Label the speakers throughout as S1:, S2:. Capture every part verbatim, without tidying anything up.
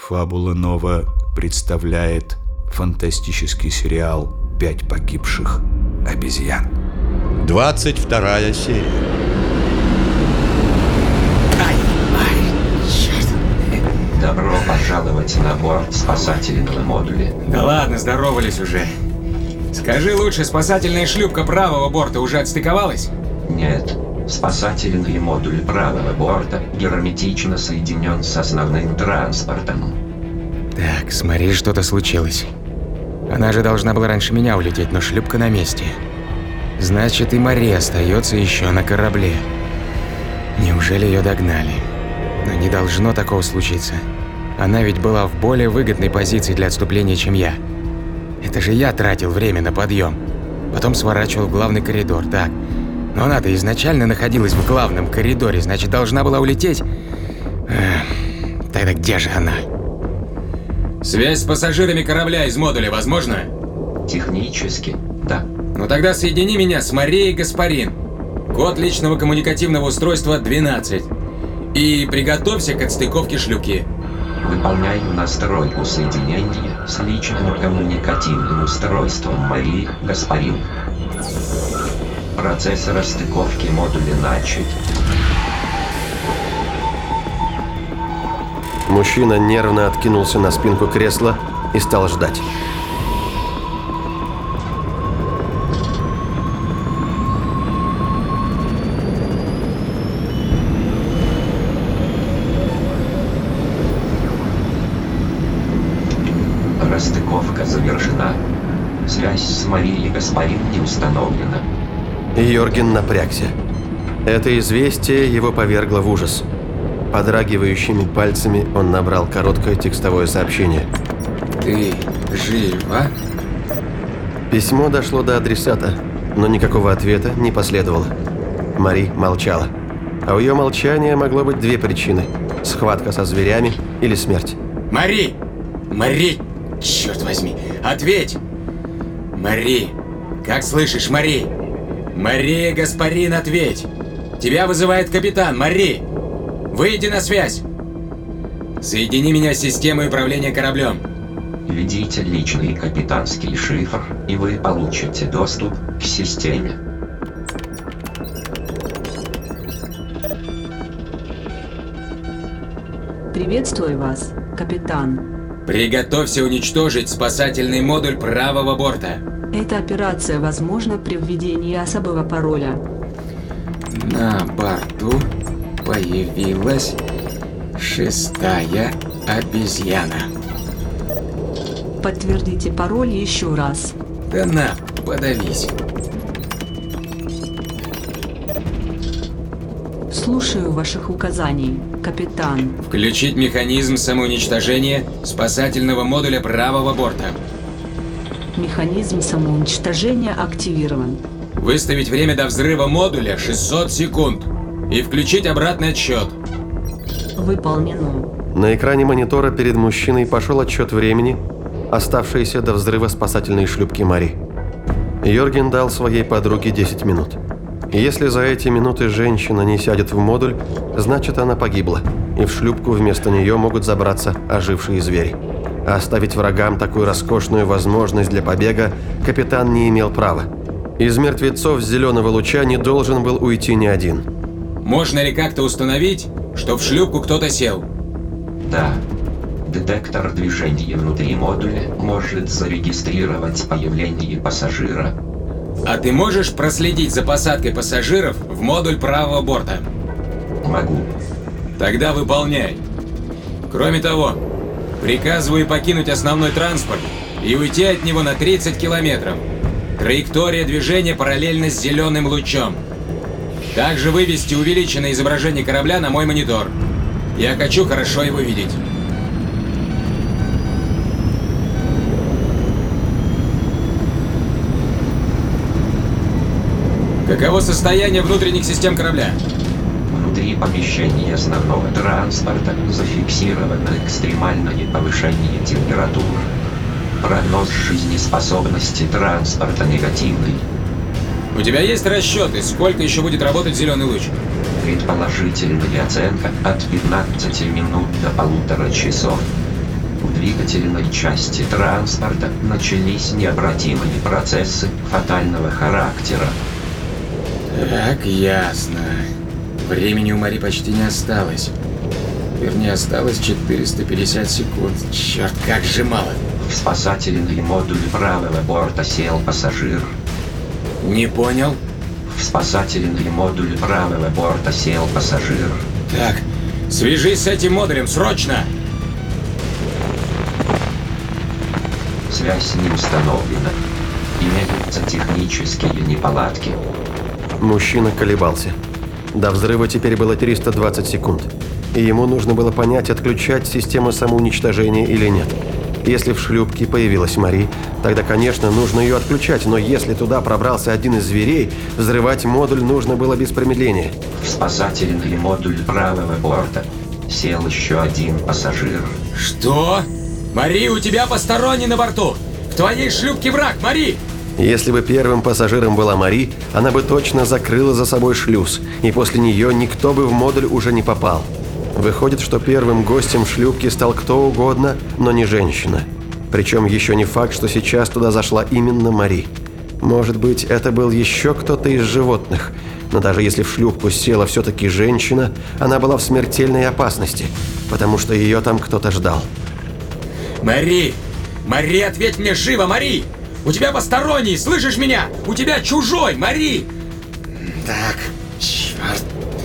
S1: Фабула Нова представляет фантастический сериал «Пять погибших обезьян».
S2: Двадцать вторая серия.
S3: Ай, ай, черт.
S4: Добро пожаловать на борт спасательного модуля.
S3: Да ладно, здоровались уже. Скажи лучше, спасательная шлюпка правого борта уже отстыковалась?
S4: Нет. Спасательный модуль правого борта герметично соединен с основным транспортом.
S3: Так, смотри, что-то случилось. Она же должна была раньше меня улететь, но шлюпка на месте. Значит, и Мария остается еще на корабле. Неужели ее догнали? Но не должно такого случиться. Она ведь была в более выгодной позиции для отступления, чем я. Это же я тратил время на подъем. Потом сворачивал в главный коридор, так. Но она-то изначально находилась в главном коридоре, значит, должна была улететь. Эх, тогда где же она? Связь с пассажирами корабля из модуля возможна?
S4: Технически, да.
S3: Ну тогда соедини меня с Марией Гаспарин. Код личного коммуникативного устройства двенадцать. И приготовься к отстыковке шлюпки.
S4: Выполняю настройку соединения с личным коммуникативным устройством Марии Гаспарин. Процесс расстыковки модуля начат.
S5: Мужчина нервно откинулся на спинку кресла и стал ждать.
S4: Расстыковка завершена. Связь с Марией Гаспарин не установлена.
S5: Йорген напрягся. Это известие его повергло в ужас. Подрагивающими пальцами он набрал короткое текстовое сообщение.
S3: Ты жива?
S5: Письмо дошло до адресата, но никакого ответа не последовало. Мари молчала. А у ее молчания могло быть две причины. Схватка со зверями или смерть.
S3: Мари! Мари! Черт возьми, ответь! Мари! Как слышишь, Мари? Мария Гаспарин, ответь! Тебя вызывает капитан, Мари! Выйди на связь! Соедини меня с системой управления кораблем.
S4: Введите личный капитанский шифр, и вы получите доступ к системе.
S6: Приветствую вас, капитан.
S3: Приготовься уничтожить спасательный модуль правого борта.
S6: Эта операция возможна при введении особого пароля.
S3: На борту появилась шестая обезьяна.
S6: Подтвердите пароль еще раз.
S3: Да на, подавись.
S6: Слушаю ваших указаний, капитан.
S3: Включить механизм самоуничтожения спасательного модуля правого борта.
S6: Механизм самоуничтожения активирован.
S3: Выставить время до взрыва модуля шестьсот секунд. И включить обратный отсчет.
S6: Выполнено.
S5: На экране монитора перед мужчиной пошел отсчет времени, оставшееся до взрыва спасательной шлюпки Мари. Йорген дал своей подруге десять минут. Если за эти минуты женщина не сядет в модуль, значит она погибла, и в шлюпку вместо нее могут забраться ожившие звери. А оставить врагам такую роскошную возможность для побега капитан не имел права. Из мертвецов зеленого луча не должен был уйти ни один.
S3: Можно ли как-то установить, что в шлюпку кто-то сел?
S4: Да. Детектор движения внутри модуля может зарегистрировать появление пассажира.
S3: А ты можешь проследить за посадкой пассажиров в модуль правого борта?
S4: Могу.
S3: Тогда выполняй. Кроме того, приказываю покинуть основной транспорт и уйти от него на тридцать километров. Траектория движения параллельно с зеленым лучом. Также вывести увеличенное изображение корабля на мой монитор. Я хочу хорошо его видеть. Каково состояние внутренних систем корабля?
S4: Внутри помещения основного транспорта зафиксировано экстремальное повышение температуры. Прогноз жизнеспособности транспорта негативный.
S3: У тебя есть расчеты, сколько еще будет работать зеленый луч?
S4: Предположительная оценка от пятнадцати минут до полутора часов. В двигательной части транспорта начались необратимые процессы фатального характера.
S3: Так, ясно. Времени у Мари почти не осталось. Вернее, осталось четыреста пятьдесят секунд. Черт, как же мало.
S4: В спасательный модуль правого борта сел пассажир.
S3: Не понял?
S4: В спасательный модуль правого борта сел пассажир.
S3: Так, свяжись с этим модулем, срочно!
S4: Связь не установлена. Имеются технические неполадки.
S5: Мужчина колебался. До взрыва теперь было триста двадцать секунд. И ему нужно было понять, отключать систему самоуничтожения или нет. Если в шлюпке появилась Мари, тогда, конечно, нужно ее отключать, но если туда пробрался один из зверей, взрывать модуль нужно было без промедления.
S4: В спасательный модуль правого борта сел еще один пассажир.
S3: Что? Мари, у тебя посторонний на борту! В твоей шлюпке враг, Мари!
S5: Если бы первым пассажиром была Мари, она бы точно закрыла за собой шлюз, и после нее никто бы в модуль уже не попал. Выходит, что первым гостем шлюпки стал кто угодно, но не женщина. Причем еще не факт, что сейчас туда зашла именно Мари. Может быть, это был еще кто-то из животных. Но даже если в шлюпку села все-таки женщина, она была в смертельной опасности, потому что ее там кто-то ждал.
S3: Мари! Мари, ответь мне живо, Мари! У тебя посторонний, слышишь меня? У тебя чужой, Мари! Так, черт.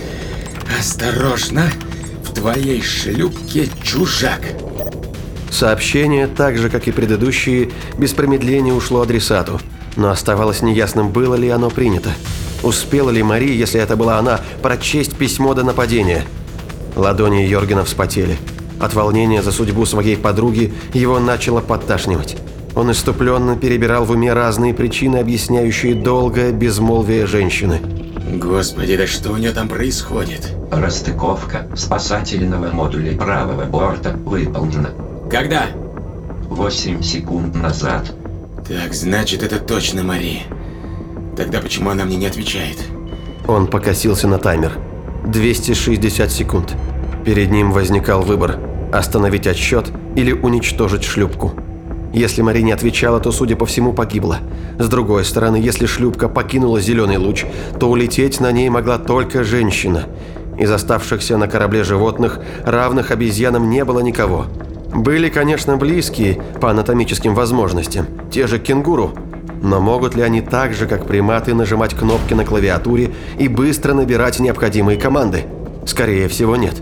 S3: Осторожно. В твоей шлюпке чужак.
S5: Сообщение, так же как и предыдущие, без промедления ушло адресату. Но оставалось неясным, было ли оно принято. Успела ли Мари, если это была она, прочесть письмо до нападения? Ладони Йоргена вспотели. От волнения за судьбу своей подруги его начало подташнивать. Он иступленно перебирал в уме разные причины, объясняющие долгое безмолвие женщины.
S3: Господи, да что у нее там происходит?
S4: Расстыковка спасательного модуля правого борта выполнена.
S3: Когда?
S4: Восемь секунд назад.
S3: Так, значит, это точно Мари. Тогда почему она мне не отвечает?
S5: Он покосился на таймер. двести шестьдесят секунд. Перед ним возникал выбор – остановить отсчет или уничтожить шлюпку. Если Мари не отвечала, то, судя по всему, погибла. С другой стороны, если шлюпка покинула зеленый луч, то улететь на ней могла только женщина. Из оставшихся на корабле животных, равных обезьянам, не было никого. Были, конечно, близкие по анатомическим возможностям, те же кенгуру. Но могут ли они так же, как приматы, нажимать кнопки на клавиатуре и быстро набирать необходимые команды? Скорее всего, нет.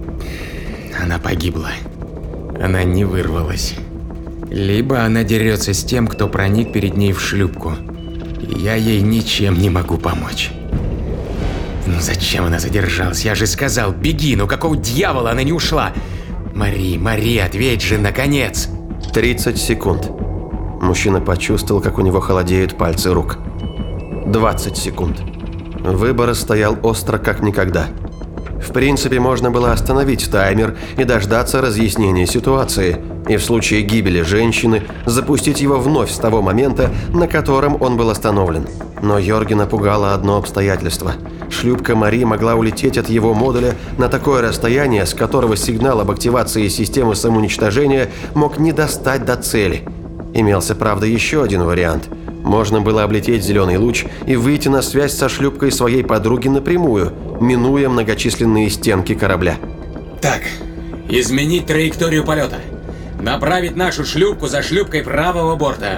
S3: Она погибла. Она не вырвалась. Либо она дерется с тем, кто проник перед ней в шлюпку. И я ей ничем не могу помочь. Ну зачем она задержалась? Я же сказал, беги, но какого дьявола она не ушла? Мари, Мари, ответь же, наконец!
S5: тридцать секунд. Мужчина почувствовал, как у него холодеют пальцы рук. двадцать секунд. Выбор стоял остро, как никогда. В принципе, можно было остановить таймер и дождаться разъяснения ситуации, и в случае гибели женщины запустить его вновь с того момента, на котором он был остановлен. Но Йоргена пугало одно обстоятельство. Шлюпка Мари могла улететь от его модуля на такое расстояние, с которого сигнал об активации системы самоуничтожения мог не достать до цели. Имелся, правда, еще один вариант. Можно было облететь зеленый луч и выйти на связь со шлюпкой своей подруги напрямую, минуя многочисленные стенки корабля.
S3: Так, изменить траекторию полета. Направить нашу шлюпку за шлюпкой правого борта.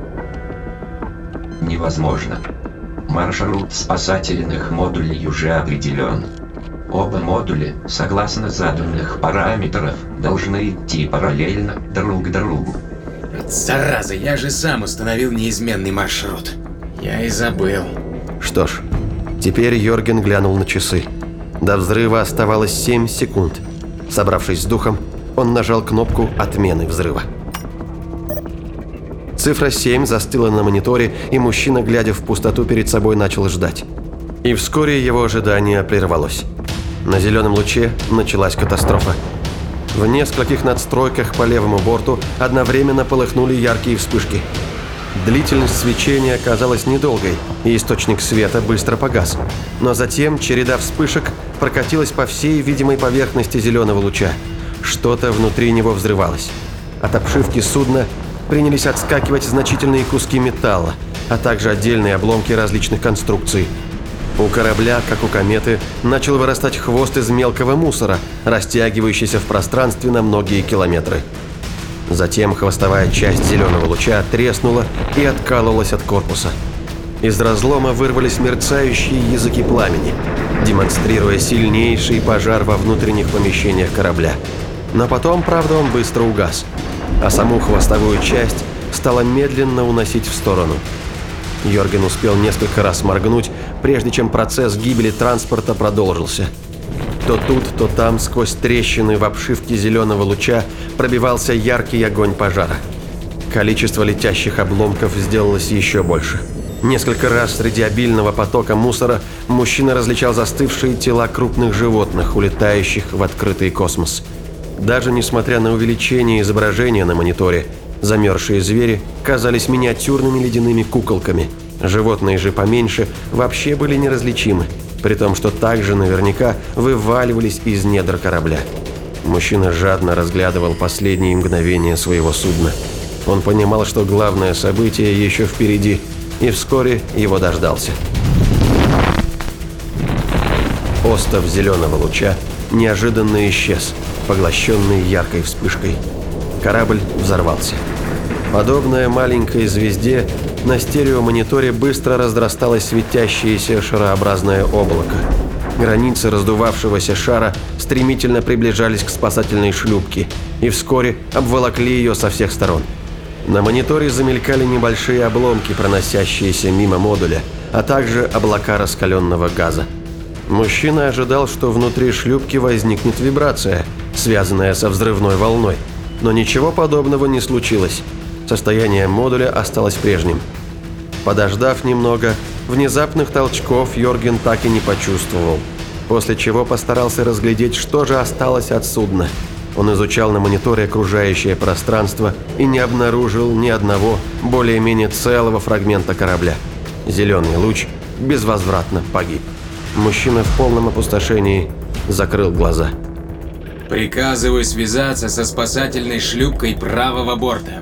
S4: Невозможно. Маршрут спасательных модулей уже определен. Оба модуля, согласно заданных параметров, должны идти параллельно друг другу.
S3: Зараза, я же сам установил неизменный маршрут. Я и забыл.
S5: Что ж, теперь Йорген глянул на часы. До взрыва оставалось семь секунд. Собравшись с духом, он нажал кнопку отмены взрыва. Цифра семь застыла на мониторе, и мужчина, глядя в пустоту перед собой, начал ждать. И вскоре его ожидание прервалось. На зеленом луче началась катастрофа. В нескольких надстройках по левому борту одновременно полыхнули яркие вспышки. Длительность свечения оказалась недолгой, и источник света быстро погас. Но затем череда вспышек прокатилась по всей видимой поверхности зеленого луча. Что-то внутри него взрывалось. От обшивки судна принялись отскакивать значительные куски металла, а также отдельные обломки различных конструкций. У корабля, как у кометы, начал вырастать хвост из мелкого мусора, растягивающийся в пространстве на многие километры. Затем хвостовая часть зеленого луча треснула и откалывалась от корпуса. Из разлома вырвались мерцающие языки пламени, демонстрируя сильнейший пожар во внутренних помещениях корабля. Но потом, правда, он быстро угас, а саму хвостовую часть стало медленно уносить в сторону. Йорген успел несколько раз моргнуть, прежде чем процесс гибели транспорта продолжился. То тут, то там, сквозь трещины в обшивке зеленого луча пробивался яркий огонь пожара. Количество летящих обломков сделалось еще больше. Несколько раз среди обильного потока мусора мужчина различал застывшие тела крупных животных, улетающих в открытый космос. Даже несмотря на увеличение изображения на мониторе, замерзшие звери казались миниатюрными ледяными куколками. Животные же поменьше вообще были неразличимы, при том, что также наверняка вываливались из недр корабля. Мужчина жадно разглядывал последние мгновения своего судна. Он понимал, что главное событие еще впереди, и вскоре его дождался. Остов зеленого луча неожиданно исчез, поглощенный яркой вспышкой. Корабль взорвался. Подобная маленькой звезде, на стереомониторе быстро разрасталось светящееся шарообразное облако. Границы раздувавшегося шара стремительно приближались к спасательной шлюпке и вскоре обволокли ее со всех сторон. На мониторе замелькали небольшие обломки, проносящиеся мимо модуля, а также облака раскаленного газа. Мужчина ожидал, что внутри шлюпки возникнет вибрация, связанная со взрывной волной, но ничего подобного не случилось. Состояние модуля осталось прежним. Подождав немного, внезапных толчков Йорген так и не почувствовал, после чего постарался разглядеть, что же осталось от судна. Он изучал на мониторе окружающее пространство и не обнаружил ни одного более-менее целого фрагмента корабля. Зеленый луч безвозвратно погиб. Мужчина в полном опустошении закрыл глаза.
S3: Приказываю связаться со спасательной шлюпкой правого борта.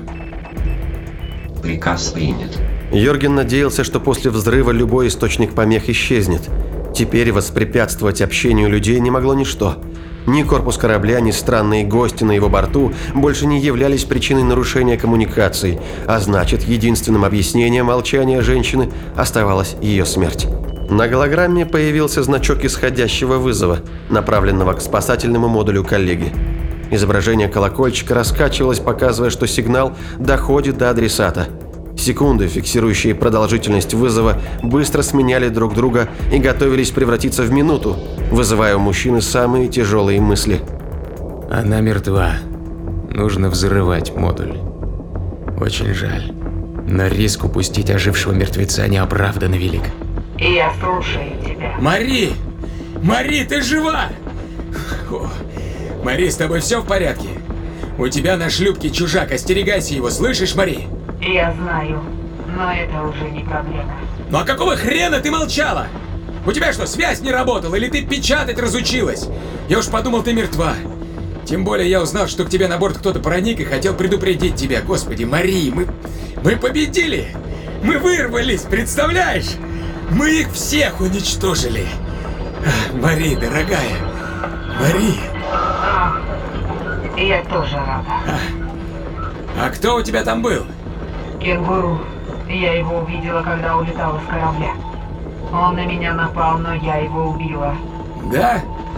S4: Приказ принят.
S5: Йорген надеялся, что после взрыва любой источник помех исчезнет. Теперь воспрепятствовать общению людей не могло ничто. Ни корпус корабля, ни странные гости на его борту больше не являлись причиной нарушения коммуникаций, а значит, единственным объяснением молчания женщины оставалась ее смерть. На голограмме появился значок исходящего вызова, направленного к спасательному модулю коллеги. Изображение колокольчика раскачивалось, показывая, что сигнал доходит до адресата. Секунды, фиксирующие продолжительность вызова, быстро сменяли друг друга и готовились превратиться в минуту, вызывая у мужчины самые тяжелые мысли.
S3: Она мертва. Нужно взрывать модуль. Очень жаль. Но риск упустить ожившего мертвеца неоправданно велик.
S7: Я слушаю тебя.
S3: Мари! Мари, ты жива! О, Мари, с тобой все в порядке? У тебя на шлюпке чужак, остерегайся его, слышишь, Мари?
S7: Я знаю, но это уже не проблема.
S3: Ну а какого хрена ты молчала? У тебя что, связь не работала или ты печатать разучилась? Я уж подумал, ты мертва. Тем более я узнал, что к тебе на борт кто-то проник и хотел предупредить тебя. Господи, Мари, мы... мы победили! Мы вырвались, представляешь? Мы их всех уничтожили. Мари, дорогая. Мари.
S7: А, я тоже рада.
S3: А, а кто у тебя там был?
S7: Кенгуру. Я его увидела, когда улетала с корабля. Он на меня напал, но я его убила.
S3: Да?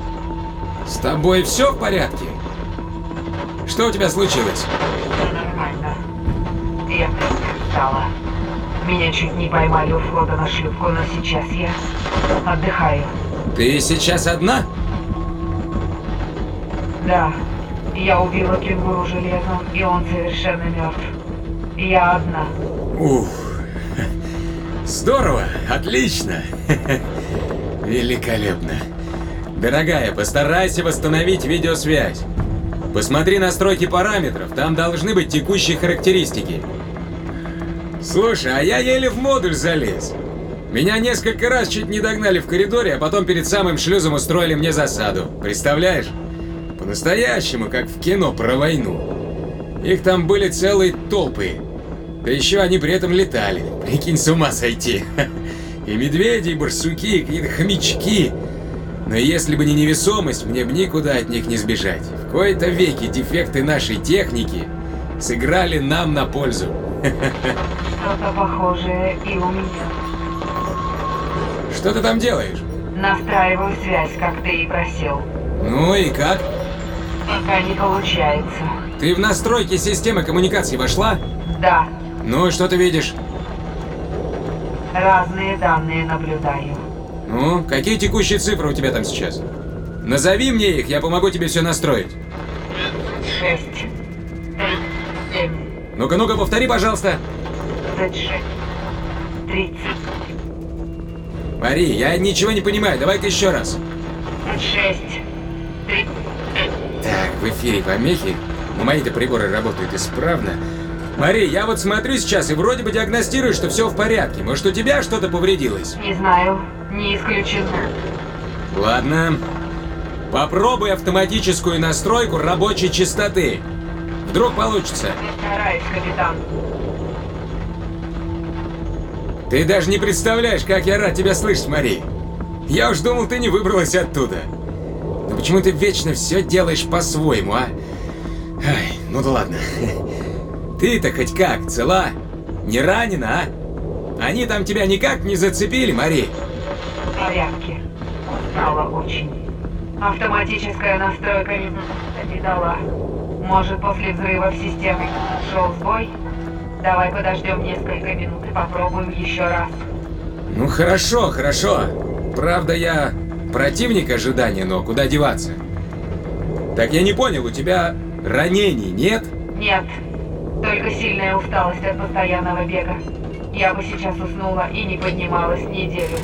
S3: С тобой все в порядке? Что у тебя случилось?
S7: Все нормально. Я просто устала. Меня чуть не поймали у входа на шлюпку, но сейчас я отдыхаю.
S3: Ты сейчас одна?
S7: Да. Я убила кенгуру железом, и он совершенно мертв. Я одна.
S3: Ух. Здорово, отлично. Великолепно. Дорогая, постарайся восстановить видеосвязь. Посмотри настройки параметров, там должны быть текущие характеристики. Слушай, а я еле в модуль залез. Меня несколько раз чуть не догнали в коридоре, а потом перед самым шлюзом устроили мне засаду. Представляешь? По-настоящему, как в кино про войну. Их там были целые толпы. Да еще они при этом летали. Прикинь, с ума сойти. И медведи, и барсуки, и какие-то хомячки. Но если бы не невесомость, мне бы никуда от них не сбежать. В кои-то веки дефекты нашей техники сыграли нам на пользу.
S7: Что-то похожее и у меня.
S3: Что ты там делаешь?
S7: Настраиваю связь, как ты и просил.
S3: Ну и как?
S7: Пока не получается.
S3: Ты в настройки системы коммуникации вошла?
S7: Да,
S3: Ну и что ты видишь?
S7: разные данные наблюдаю.
S3: Ну, какие текущие цифры у тебя там сейчас? Назови мне их, я помогу тебе все настроить.
S7: Шесть. Три. Семь.
S3: Ну-ка, ну-ка, повтори, пожалуйста.
S7: Тридцать шесть. Тридцать.
S3: Мари, я ничего не понимаю, давай-ка еще раз.
S7: Шесть. Три.
S3: Так, в эфире помехи, но мои-то приборы работают исправно. Мари, я вот смотрю сейчас и вроде бы диагностирую, что все в порядке. Может, у тебя что-то повредилось?
S7: Не знаю, не исключено.
S3: Ладно. Попробуй автоматическую настройку рабочей частоты. Вдруг получится.
S7: Стараюсь, капитан.
S3: Ты даже не представляешь, как я рад тебя слышать, Мари. Я уж думал, ты не выбралась оттуда. Но почему ты вечно все делаешь по-своему, а? Ай, ну да ладно. Ты-то хоть как, цела? Не ранена, а? Они там тебя никак не зацепили, Мари?
S7: В порядке. Устала очень. Автоматическая настройка результата не дала. Может, после взрыва в системе шел сбой? Давай подождем несколько минут и попробуем еще раз.
S3: Ну хорошо, хорошо. Правда, я противник ожидания, но куда деваться? Так я не понял, у тебя ранений нет?
S7: Нет, только сильная усталость от постоянного бега. Я бы сейчас уснула и не поднималась неделю.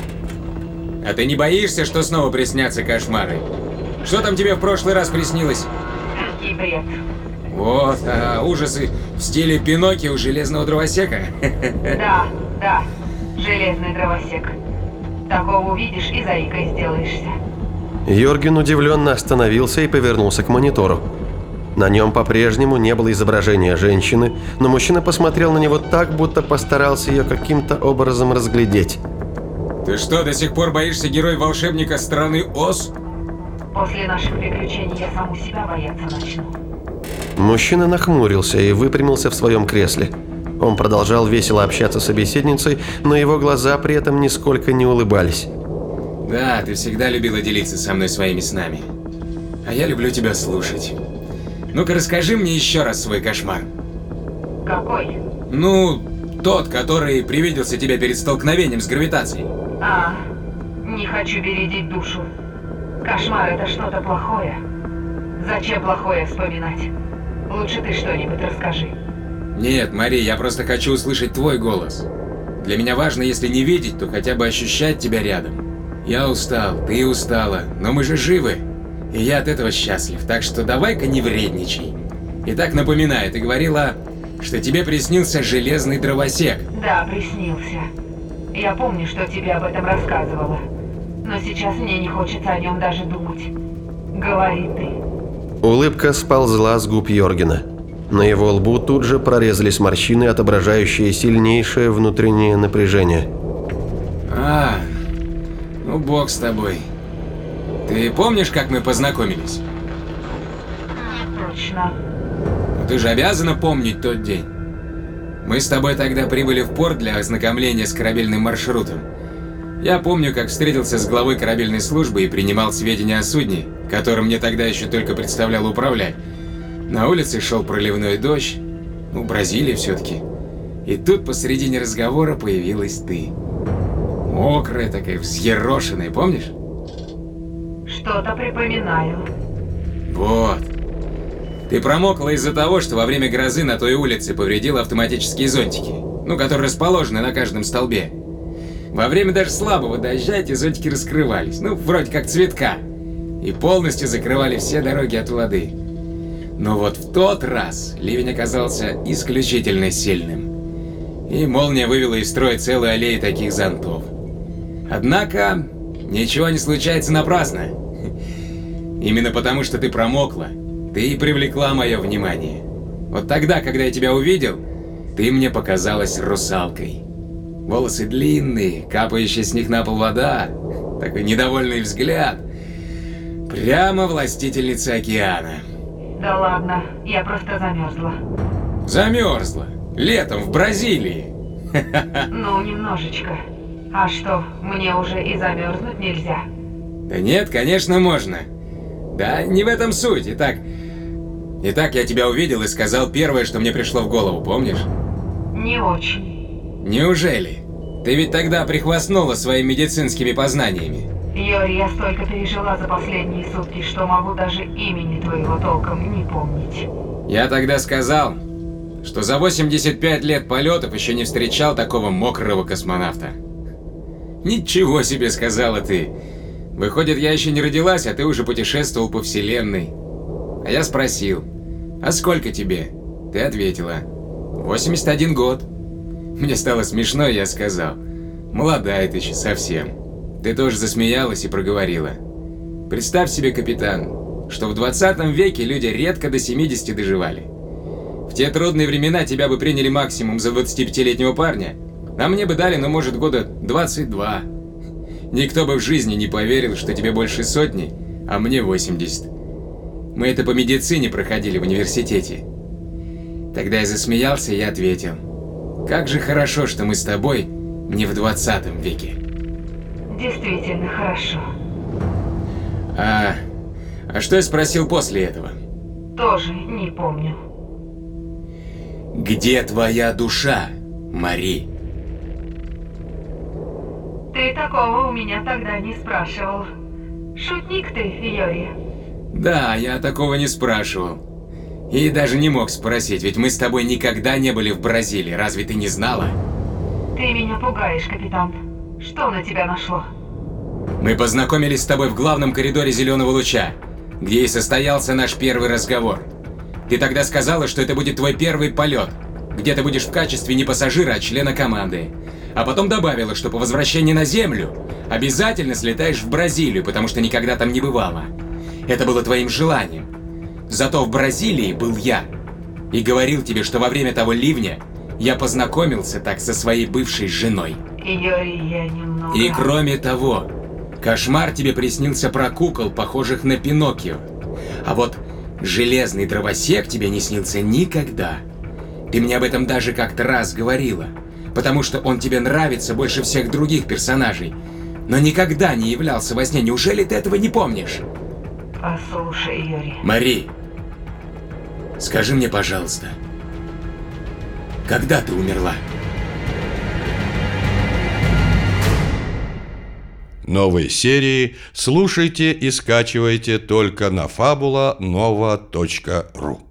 S3: А ты не боишься, что снова приснятся кошмары? Что там тебе в прошлый раз приснилось?
S7: И бред.
S3: Вот, а ужасы в стиле Пиноккио железного дровосека?
S7: Да, да, железный дровосек. Такого увидишь и заикой сделаешься.
S5: Йорген удивленно остановился и повернулся к монитору. На нем по-прежнему не было изображения женщины, но мужчина посмотрел на него так, будто постарался ее каким-то образом разглядеть.
S3: Ты что, до сих пор боишься герой-волшебника страны Оз?
S7: После наших приключений я саму себя бояться начну.
S5: Мужчина нахмурился и выпрямился в своем кресле. Он продолжал весело общаться с собеседницей, но его глаза при этом нисколько не улыбались.
S3: Да, ты всегда любила делиться со мной своими снами. А я люблю тебя слушать. Ну-ка расскажи мне еще раз свой кошмар.
S7: Какой?
S3: Ну, тот, который привиделся тебе перед столкновением с гравитацией.
S7: А, не хочу бередить душу. Кошмар — это что-то плохое. Зачем плохое вспоминать? Лучше ты что-нибудь расскажи.
S3: Нет, Мари, я просто хочу услышать твой голос. Для меня важно, если не видеть, то хотя бы ощущать тебя рядом. Я устал, ты устала, но мы же живы. И я от этого счастлив, так что давай-ка не вредничай. Итак, напоминаю, ты говорила, что тебе приснился железный дровосек.
S7: Да, приснился. Я помню, что тебе об этом рассказывала. Но сейчас мне не хочется о нем даже думать. Говори ты.
S5: Улыбка сползла с губ Йоргена. На его лбу тут же прорезались морщины, отображающие сильнейшее внутреннее напряжение.
S3: А, ну бог с тобой. Ты помнишь, как мы познакомились?
S7: Точно.
S3: Ну, ты же обязана помнить тот день. Мы с тобой тогда прибыли в порт для ознакомления с корабельным маршрутом. Я помню, как встретился с главой корабельной службы и принимал сведения о судне, которым мне тогда еще только предстояло управлять. На улице шел проливной дождь, ну, Бразилия все-таки. И тут посредине разговора появилась ты. Мокрая такая, взъерошенная, помнишь?
S7: Что-то припоминаю.
S3: Вот. Ты промокла из-за того, что во время грозы на той улице повредила автоматические зонтики, ну, которые расположены на каждом столбе. Во время даже слабого дождя эти зонтики раскрывались, ну, вроде как цветка, и полностью закрывали все дороги от воды. Но вот в тот раз ливень оказался исключительно сильным, и молния вывела из строя целую аллею таких зонтов. Однако, ничего не случается напрасно. Именно потому, что ты промокла, ты и привлекла мое внимание. Вот тогда, когда я тебя увидел, ты мне показалась русалкой. Волосы длинные, капающая с них на пол вода, такой недовольный взгляд. Прямо властительница океана.
S7: Да ладно, я просто замерзла.
S3: Замерзла. Летом в Бразилии.
S7: Ну, немножечко. А что, мне уже и замерзнуть нельзя?
S3: Да нет, конечно, можно. Да, не в этом суть. Итак, итак, я тебя увидел и сказал первое, что мне пришло в голову, помнишь?
S7: Не очень.
S3: Неужели? Ты ведь тогда прихвастнула своими медицинскими познаниями.
S7: Йори, я столько пережила за последние сутки, что могу даже имени твоего толком не помнить.
S3: Я тогда сказал, что за восемьдесят пять лет полетов еще не встречал такого мокрого космонавта. Ничего себе, сказала ты. Выходит, я еще не родилась, а ты уже путешествовал по вселенной. А я спросил, а сколько тебе? Ты ответила, восемьдесят один год. Мне стало смешно, и я сказал, молодая ты еще совсем. Ты тоже засмеялась и проговорила. Представь себе, капитан, что в двадцатом веке люди редко до семидесяти доживали. В те трудные времена тебя бы приняли максимум за двадцатипятилетнего парня, а мне бы дали, ну, может, года двадцать два. Никто бы в жизни не поверил, что тебе больше сотни, а мне восемьдесят. Мы это по медицине проходили в университете. Тогда я засмеялся и ответил, как же хорошо, что мы с тобой не в двадцатом веке.
S7: Действительно хорошо.
S3: А, а что я спросил после этого?
S7: Тоже не помню.
S3: Где твоя душа, Мари?
S7: Ты такого у меня тогда не спрашивал. Шутник ты, Йори.
S3: Да, я такого не спрашивал. И даже не мог спросить, ведь мы с тобой никогда не были в Бразилии, разве ты не знала?
S7: Ты меня пугаешь, капитан. Что на тебя нашло?
S3: Мы познакомились с тобой в главном коридоре Зеленого Луча, где и состоялся наш первый разговор. Ты тогда сказала, что это будет твой первый полет, где ты будешь в качестве не пассажира, а члена команды. А потом добавила, что по возвращении на Землю обязательно слетаешь в Бразилию, потому что никогда там не бывала. Это было твоим желанием. Зато в Бразилии был я. И говорил тебе, что во время того ливня я познакомился так со своей бывшей женой.
S7: Йори, я немного...
S3: И кроме того, кошмар тебе приснился про кукол, похожих на Пиноккио. А вот железный дровосек тебе не снился никогда. Ты мне об этом даже как-то раз говорила, потому что он тебе нравится больше всех других персонажей, но никогда не являлся во сне. Неужели ты этого не помнишь?
S7: Послушай, Йори.
S3: Мари, скажи мне, пожалуйста, когда ты умерла?
S2: Новые серии слушайте и скачивайте только на фабула нова точка ру.